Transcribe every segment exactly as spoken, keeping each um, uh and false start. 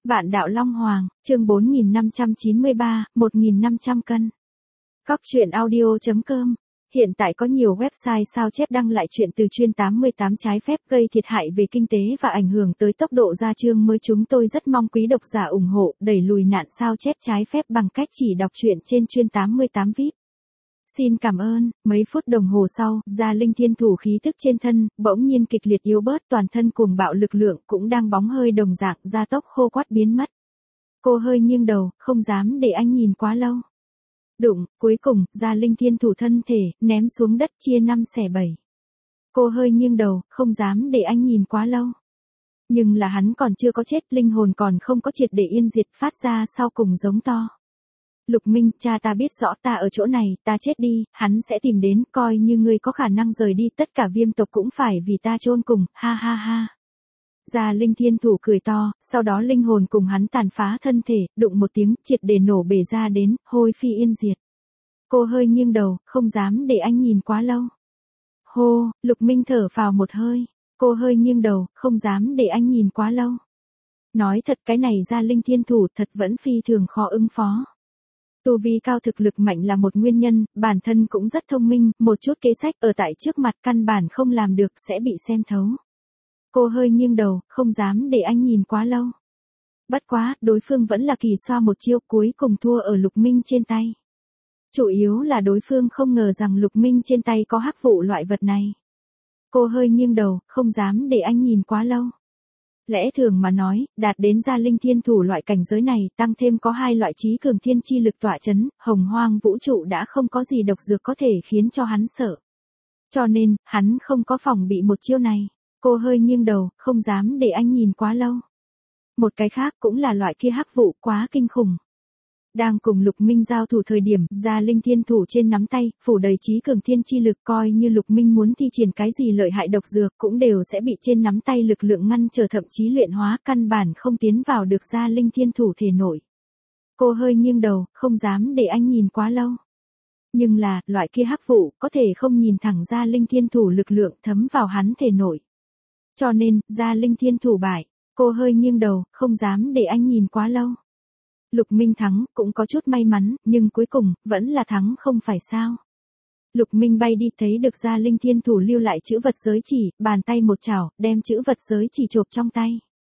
Vạn đạo Long Hoàng, chương bốn nghìn năm trăm chín mươi ba, một nghìn năm trăm cân. Cóc truyện audio chấm com. Hiện tại có nhiều website sao chép đăng lại chuyện từ chuyên tám mươi tám trái phép gây thiệt hại về kinh tế và ảnh hưởng tới tốc độ ra chương mới. Chúng tôi rất mong quý độc giả ủng hộ đẩy lùi nạn sao chép trái phép bằng cách chỉ đọc truyện trên chuyên tám mươi tám vi ai pi. Xin cảm ơn. Mấy phút đồng hồ sau, Gia Linh Thiên Thủ khí tức trên thân bỗng nhiên kịch liệt yếu bớt, toàn thân cuồng bạo lực lượng cũng đang bóng hơi đồng dạng gia tốc khô quắt biến mất. Cô hơi nghiêng đầu, không dám để anh nhìn quá lâu. Đụng, cuối cùng, Gia Linh Thiên Thủ thân thể ném xuống đất chia năm xẻ bảy. Cô hơi nghiêng đầu, không dám để anh nhìn quá lâu. Nhưng là hắn còn chưa có chết, linh hồn còn không có triệt để yên diệt, phát ra sau cùng giống to. Lục Minh, cha ta biết rõ ta ở chỗ này, ta chết đi, hắn sẽ tìm đến, coi như ngươi có khả năng rời đi, tất cả viêm tộc cũng phải vì ta chôn cùng, ha ha ha. Gia Linh Thiên Thủ cười to, sau đó linh hồn cùng hắn tàn phá thân thể, đụng một tiếng, triệt để nổ bể ra đến, hôi phi yên diệt. Cô hơi nghiêng đầu, không dám để anh nhìn quá lâu. Hô, Lục Minh thở phào một hơi. Cô hơi nghiêng đầu, không dám để anh nhìn quá lâu. Nói thật, cái này Gia Linh Thiên Thủ thật vẫn phi thường khó ứng phó. Tu vi cao, thực lực mạnh là một nguyên nhân, bản thân cũng rất thông minh, một chút kế sách ở tại trước mặt căn bản không làm được, sẽ bị xem thấu. Cô hơi nghiêng đầu, không dám để anh nhìn quá lâu. Bất quá, đối phương vẫn là kỳ xoa một chiêu, cuối cùng thua ở Lục Minh trên tay. Chủ yếu là đối phương không ngờ rằng Lục Minh trên tay có hắc vụ loại vật này. Cô hơi nghiêng đầu, không dám để anh nhìn quá lâu. Lẽ thường mà nói, đạt đến Gia Linh Thiên Thủ loại cảnh giới này, tăng thêm có hai loại trí cường thiên chi lực tỏa chấn, hồng hoang vũ trụ đã không có gì độc dược có thể khiến cho hắn sợ. Cho nên, hắn không có phòng bị một chiêu này. Cô hơi nghiêng đầu, không dám để anh nhìn quá lâu. Một cái khác cũng là loại kia hắc vụ quá kinh khủng. Đang cùng Lục Minh giao thủ thời điểm, Gia Linh Thiên Thủ trên nắm tay, phủ đầy trí cường thiên chi lực, coi như Lục Minh muốn thi triển cái gì lợi hại độc dược cũng đều sẽ bị trên nắm tay lực lượng ngăn trở, thậm chí luyện hóa, căn bản không tiến vào được Gia Linh Thiên Thủ thể nội. Cô hơi nghiêng đầu, không dám để anh nhìn quá lâu. Nhưng là, loại kia hắc vụ, có thể không nhìn thẳng Gia Linh Thiên Thủ lực lượng thấm vào hắn thể nội. Cho nên, Gia Linh Thiên Thủ bại. Cô hơi nghiêng đầu, không dám để anh nhìn quá lâu. Lục Minh thắng, cũng có chút may mắn, nhưng cuối cùng, vẫn là thắng không phải sao. Lục Minh bay đi, thấy được Gia Linh Thiên Thủ lưu lại chữ vật giới chỉ, bàn tay một chảo, đem chữ vật giới chỉ chộp trong tay.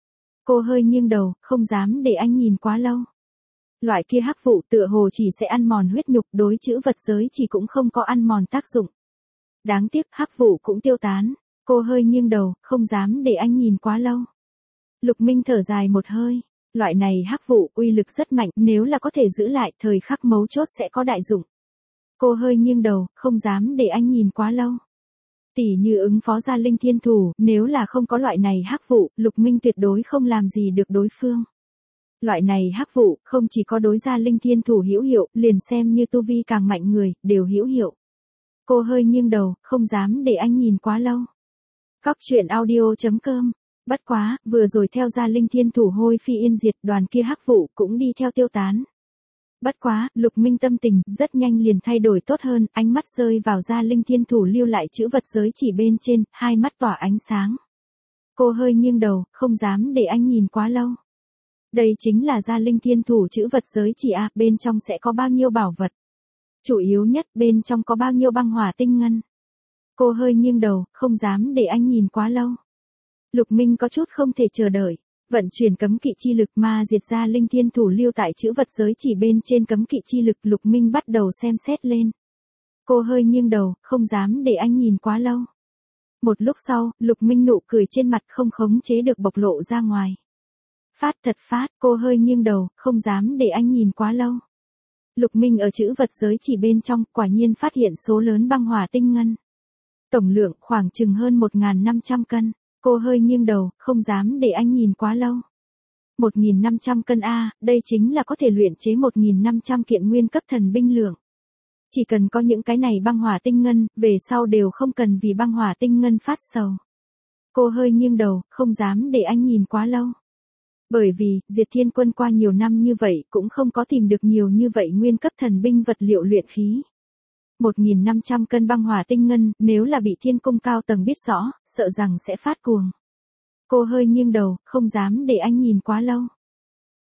Cô hơi nghiêng đầu, không dám để anh nhìn quá lâu. Loại kia hắc vụ tựa hồ chỉ sẽ ăn mòn huyết nhục, đối chữ vật giới chỉ cũng không có ăn mòn tác dụng. Đáng tiếc, hắc vụ cũng tiêu tán. Cô hơi nghiêng đầu, không dám để anh nhìn quá lâu. Lục Minh thở dài một hơi. Loại này hắc vụ uy lực rất mạnh, nếu là có thể giữ lại, thời khắc mấu chốt sẽ có đại dụng. Cô hơi nghiêng đầu, không dám để anh nhìn quá lâu. Tỉ như ứng phó Gia Linh Thiên Thủ, nếu là không có loại này hắc vụ, Lục Minh tuyệt đối không làm gì được đối phương. Loại này hắc vụ, không chỉ có đối Gia Linh Thiên Thủ hữu hiệu, liền xem như tu vi càng mạnh người, đều hữu hiệu. Cô hơi nghiêng đầu, không dám để anh nhìn quá lâu. Cóc truyện audio chấm com. Bất quá, vừa rồi theo Gia Linh Thiên Thủ hôi phi yên diệt, đoàn kia hắc vụ cũng đi theo tiêu tán. Bất quá, Lục Minh tâm tình rất nhanh liền thay đổi tốt hơn, ánh mắt rơi vào Gia Linh Thiên Thủ lưu lại chữ vật giới chỉ bên trên, hai mắt tỏa ánh sáng. Cô hơi nghiêng đầu, không dám để anh nhìn quá lâu. Đây chính là Gia Linh Thiên Thủ chữ vật giới chỉ a, bên trong sẽ có bao nhiêu bảo vật? Chủ yếu nhất, bên trong có bao nhiêu băng hỏa tinh ngân? Cô hơi nghiêng đầu, không dám để anh nhìn quá lâu. Lục Minh có chút không thể chờ đợi, vận chuyển cấm kỵ chi lực ma diệt Gia Linh Thiên Thủ lưu tại chữ vật giới chỉ bên trên cấm kỵ chi lực. Lục Minh bắt đầu xem xét lên. Cô hơi nghiêng đầu, không dám để anh nhìn quá lâu. Một lúc sau, Lục Minh nụ cười trên mặt không khống chế được bộc lộ ra ngoài. Phát thật phát, cô hơi nghiêng đầu, không dám để anh nhìn quá lâu. Lục Minh ở chữ vật giới chỉ bên trong, quả nhiên phát hiện số lớn băng hỏa tinh ngân. Tổng lượng khoảng chừng hơn một nghìn năm trăm cân. Cô hơi nghiêng đầu, không dám để anh nhìn quá lâu. một nghìn năm trăm cân a, đây chính là có thể luyện chế một nghìn năm trăm kiện nguyên cấp thần binh lượng. Chỉ cần có những cái này băng hỏa tinh ngân, về sau đều không cần vì băng hỏa tinh ngân phát sầu. Cô hơi nghiêng đầu, không dám để anh nhìn quá lâu. Bởi vì, Diệt Thiên Quân qua nhiều năm như vậy cũng không có tìm được nhiều như vậy nguyên cấp thần binh vật liệu luyện khí. một nghìn năm trăm cân băng hỏa tinh ngân, nếu là bị Thiên Cung cao tầng biết rõ, sợ rằng sẽ phát cuồng. Cô hơi nghiêng đầu, không dám để anh nhìn quá lâu.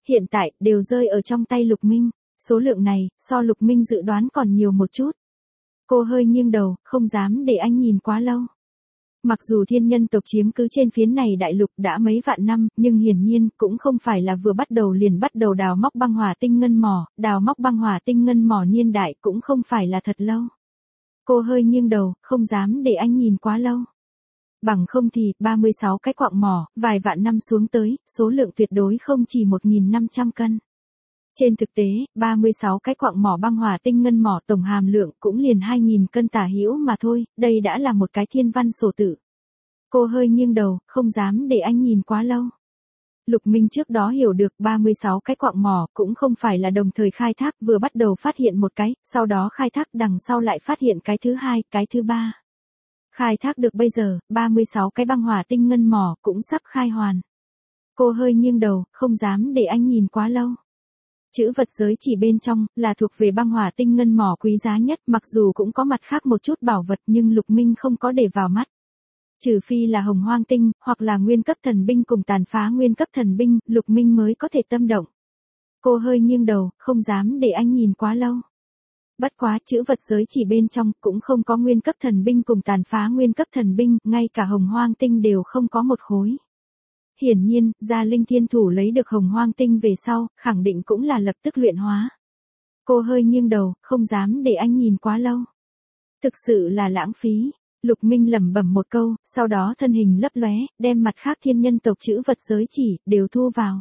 hiện tại đều rơi ở trong tay Lục Minh, số lượng này, so Lục Minh dự đoán còn nhiều một chút. Cô hơi nghiêng đầu, không dám để anh nhìn quá lâu. Mặc dù thiên nhân tộc chiếm cứ trên phiến này đại lục đã mấy vạn năm, nhưng hiển nhiên cũng không phải là vừa bắt đầu liền bắt đầu đào móc băng hỏa tinh ngân mỏ, đào móc băng hỏa tinh ngân mỏ niên đại cũng không phải là thật lâu. Cô hơi nghiêng đầu, không dám để anh nhìn quá lâu. Bằng không thì, ba mươi sáu cái quạng mỏ, vài vạn năm xuống tới, số lượng tuyệt đối không chỉ một nghìn năm trăm cân. Trên thực tế, ba mươi sáu cái quạng mỏ băng hỏa tinh ngân mỏ tổng hàm lượng cũng liền hai nghìn cân tả hữu mà thôi, đây đã là một cái thiên văn sổ tự. Cô hơi nghiêng đầu, không dám để anh nhìn quá lâu. Lục Minh trước đó hiểu được ba mươi sáu cái quạng mỏ cũng không phải là đồng thời khai thác, vừa bắt đầu phát hiện một cái, sau đó khai thác đằng sau lại phát hiện cái thứ hai, cái thứ ba. Khai thác được bây giờ, ba mươi sáu cái băng hỏa tinh ngân mỏ cũng sắp khai hoàn. Cô hơi nghiêng đầu, không dám để anh nhìn quá lâu. Chữ vật giới chỉ bên trong, là thuộc về băng hỏa tinh ngân mỏ quý giá nhất, mặc dù cũng có mặt khác một chút bảo vật nhưng Lục Minh không có để vào mắt. Trừ phi là hồng hoang tinh, hoặc là nguyên cấp thần binh cùng tàn phá nguyên cấp thần binh, Lục Minh mới có thể tâm động. Cô hơi nghiêng đầu, không dám để anh nhìn quá lâu. Bất quá, chữ vật giới chỉ bên trong cũng không có nguyên cấp thần binh cùng tàn phá nguyên cấp thần binh, ngay cả hồng hoang tinh đều không có một khối. Hiển nhiên, Gia Linh Thiên Thủ lấy được hồng hoang tinh về sau, khẳng định cũng là lập tức luyện hóa. Cô hơi nghiêng đầu, không dám để anh nhìn quá lâu. Thực sự là lãng phí. Lục Minh lẩm bẩm một câu, sau đó thân hình lấp lóe, đem mặt khác thiên nhân tộc chữ vật giới chỉ, đều thu vào.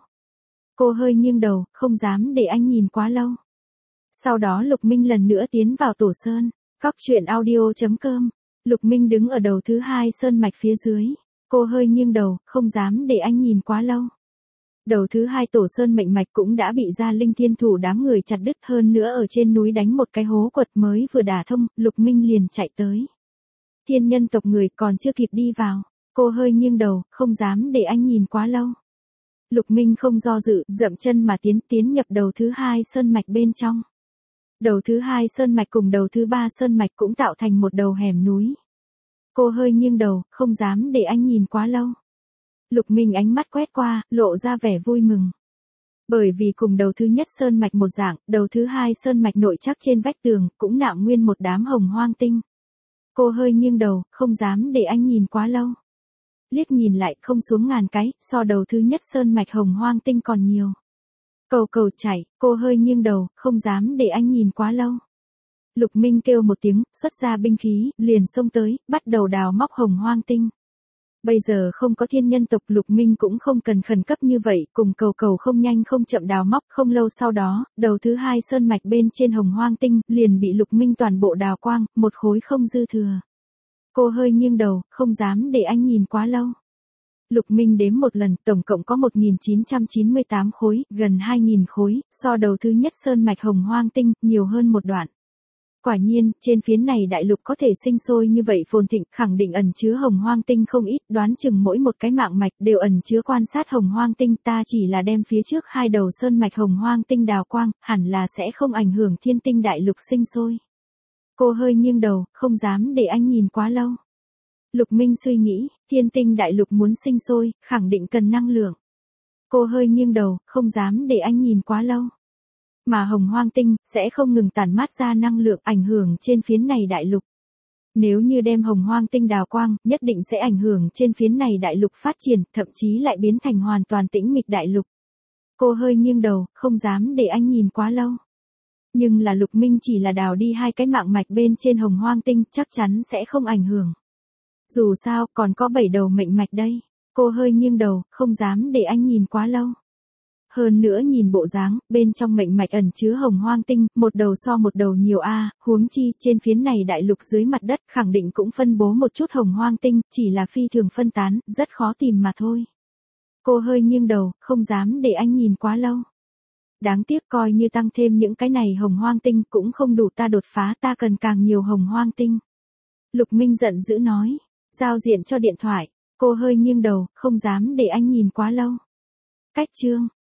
Cô hơi nghiêng đầu, không dám để anh nhìn quá lâu. Sau đó Lục Minh lần nữa tiến vào tổ sơn, cóc truyện audio chấm com. Lục Minh đứng ở đầu thứ hai sơn mạch phía dưới. Cô hơi nghiêng đầu, không dám để anh nhìn quá lâu. Đầu thứ hai tổ sơn mệnh mạch cũng đã bị Gia Linh Thiên Thủ đám người chặt đứt, hơn nữa ở trên núi đánh một cái hố quật mới vừa đả thông, Lục Minh liền chạy tới. Thiên nhân tộc người còn chưa kịp đi vào. Cô hơi nghiêng đầu, không dám để anh nhìn quá lâu. Lục Minh không do dự, dậm chân mà tiến tiến nhập đầu thứ hai sơn mạch bên trong. Đầu thứ hai sơn mạch cùng đầu thứ ba sơn mạch cũng tạo thành một đầu hẻm núi. Cô hơi nghiêng đầu, không dám để anh nhìn quá lâu. Lục Minh ánh mắt quét qua, lộ ra vẻ vui mừng. Bởi vì cùng đầu thứ nhất sơn mạch một dạng, đầu thứ hai sơn mạch nội chắc trên vách tường, cũng nạm nguyên một đám hồng hoang tinh. Cô hơi nghiêng đầu, không dám để anh nhìn quá lâu. Liếc nhìn lại, không xuống ngàn cái, so đầu thứ nhất sơn mạch hồng hoang tinh còn nhiều. Cầu cầu chạy, cô hơi nghiêng đầu, không dám để anh nhìn quá lâu. Lục Minh kêu một tiếng, xuất ra binh khí, liền xông tới, bắt đầu đào móc hồng hoang tinh. Bây giờ không có thiên nhân tộc, Lục Minh cũng không cần khẩn cấp như vậy, cùng cầu cầu không nhanh không chậm đào móc, không lâu sau đó, đầu thứ hai sơn mạch bên trên hồng hoang tinh, liền bị Lục Minh toàn bộ đào quang, một khối không dư thừa. Cô hơi nghiêng đầu, không dám để anh nhìn quá lâu. Lục Minh đếm một lần, tổng cộng có một nghìn chín trăm chín mươi tám khối, gần hai nghìn khối, so đầu thứ nhất sơn mạch hồng hoang tinh, nhiều hơn một đoạn. Quả nhiên, trên phiến này đại lục có thể sinh sôi như vậy phồn thịnh, khẳng định ẩn chứa hồng hoang tinh không ít, đoán chừng mỗi một cái mạng mạch đều ẩn chứa quan sát hồng hoang tinh, ta chỉ là đem phía trước hai đầu sơn mạch hồng hoang tinh đào quang, hẳn là sẽ không ảnh hưởng thiên tinh đại lục sinh sôi. Cô hơi nghiêng đầu, không dám để anh nhìn quá lâu. Lục Minh suy nghĩ, thiên tinh đại lục muốn sinh sôi, khẳng định cần năng lượng. Cô hơi nghiêng đầu, không dám để anh nhìn quá lâu. Mà hồng hoang tinh, sẽ không ngừng tản mát ra năng lượng ảnh hưởng trên phiến này đại lục. Nếu như đem hồng hoang tinh đào quang, nhất định sẽ ảnh hưởng trên phiến này đại lục phát triển, thậm chí lại biến thành hoàn toàn tĩnh mịch đại lục. Cô hơi nghiêng đầu, không dám để anh nhìn quá lâu. Nhưng là Lục Minh chỉ là đào đi hai cái mạng mạch bên trên hồng hoang tinh, chắc chắn sẽ không ảnh hưởng. Dù sao, còn có bảy đầu mệnh mạch đây. Cô hơi nghiêng đầu, không dám để anh nhìn quá lâu. Hơn nữa nhìn bộ dáng, bên trong mệnh mạch ẩn chứa hồng hoang tinh, một đầu so một đầu nhiều a, huống chi, trên phiến này đại lục dưới mặt đất, khẳng định cũng phân bố một chút hồng hoang tinh, chỉ là phi thường phân tán, rất khó tìm mà thôi. Cô hơi nghiêng đầu, không dám để anh nhìn quá lâu. Đáng tiếc coi như tăng thêm những cái này hồng hoang tinh cũng không đủ ta đột phá, ta cần càng nhiều hồng hoang tinh. Lục Minh giận dữ nói, giao diện cho điện thoại. Cô hơi nghiêng đầu, không dám để anh nhìn quá lâu. Cách chương